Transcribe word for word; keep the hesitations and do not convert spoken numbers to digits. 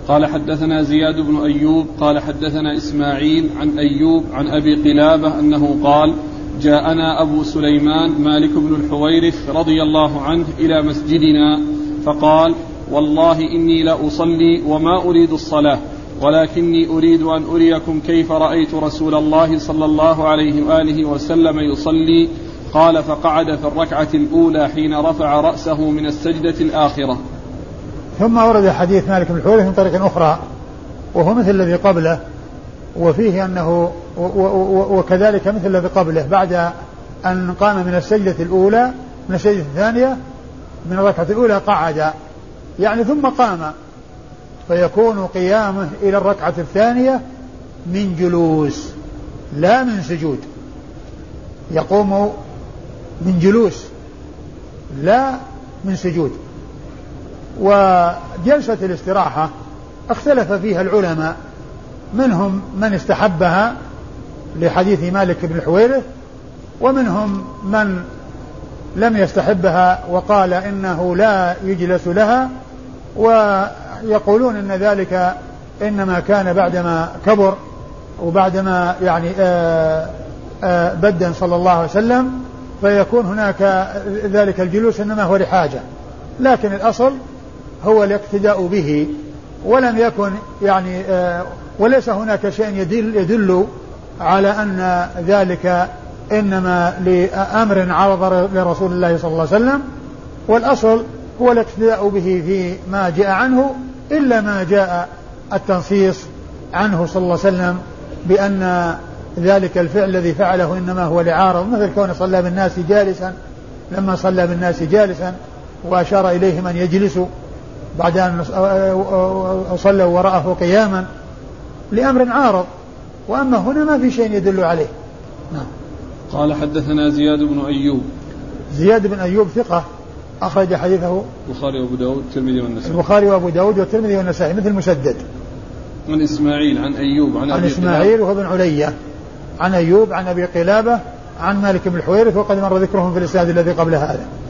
قال حدثنا زياد بن أيوب قال حدثنا إسماعيل عن أيوب عن أبي قلابة أنه قال جاءنا أبو سليمان مالك بن الحويرث رضي الله عنه إلى مسجدنا فقال والله إني لأصلي وما أريد الصلاة ولكني أريد أن أريكم كيف رأيت رسول الله صلى الله عليه وآله وسلم يصلي. قال فقعد في الركعة الأولى حين رفع رأسه من السجدة الآخرة. ثم ورد حديث مالك بن الحويرث من طريق أخرى وهو مثل الذي قبله وفيه أنه وكذلك مثل الذي قبله بعد أن قام من السجدة الأولى من السجدة الثانية من الركعة الأولى قعد يعني ثم قام فيكون قيامه إلى الركعة الثانية من جلوس لا من سجود، يقوم من جلوس لا من سجود. وجلسة الاستراحة اختلف فيها العلماء، منهم من استحبها لحديث مالك بن الحويرث ومنهم من لم يستحبها وقال إنه لا يجلس لها، ويقولون إن ذلك إنما كان بعدما كبر وبعدما يعني آآ آآ بدًا صلى الله عليه وسلم فيكون هناك ذلك الجلوس إنما هو لحاجة، لكن الأصل هو الاقتداء به ولم يكن يعني وليس هناك شيء يدل, يدل على أن ذلك إنما لأمر عرض لرسول الله صلى الله عليه وسلم، والأصل هو الاقتداء به في ما جاء عنه إلا ما جاء التنصيص عنه صلى الله عليه وسلم بأن ذلك الفعل الذي فعله إنما هو لعارض، مثل كون صلى بالناس جالسا لما صلى بالناس جالسا وأشار إليهم أن يجلسوا بعد أن صلوا وراءه قياما لأمر عارض، وأما هنا ما في شيء يدل عليه. نعم. قال حدثنا زياد بن أيوب. زياد بن أيوب ثقة أخرج حديثه البخاري وأبو داود والترمذي والنسائي. البخاري وأبو داود والترمذي والنسائي مثل مسدد. عن إسماعيل عن أيوب عن, عن إسماعيل وهو بن علية عن أيوب عن أبي قلابة عن مالك بن الحويرث وقد مر ذكرهم في الإسناد الذي قبل هذا.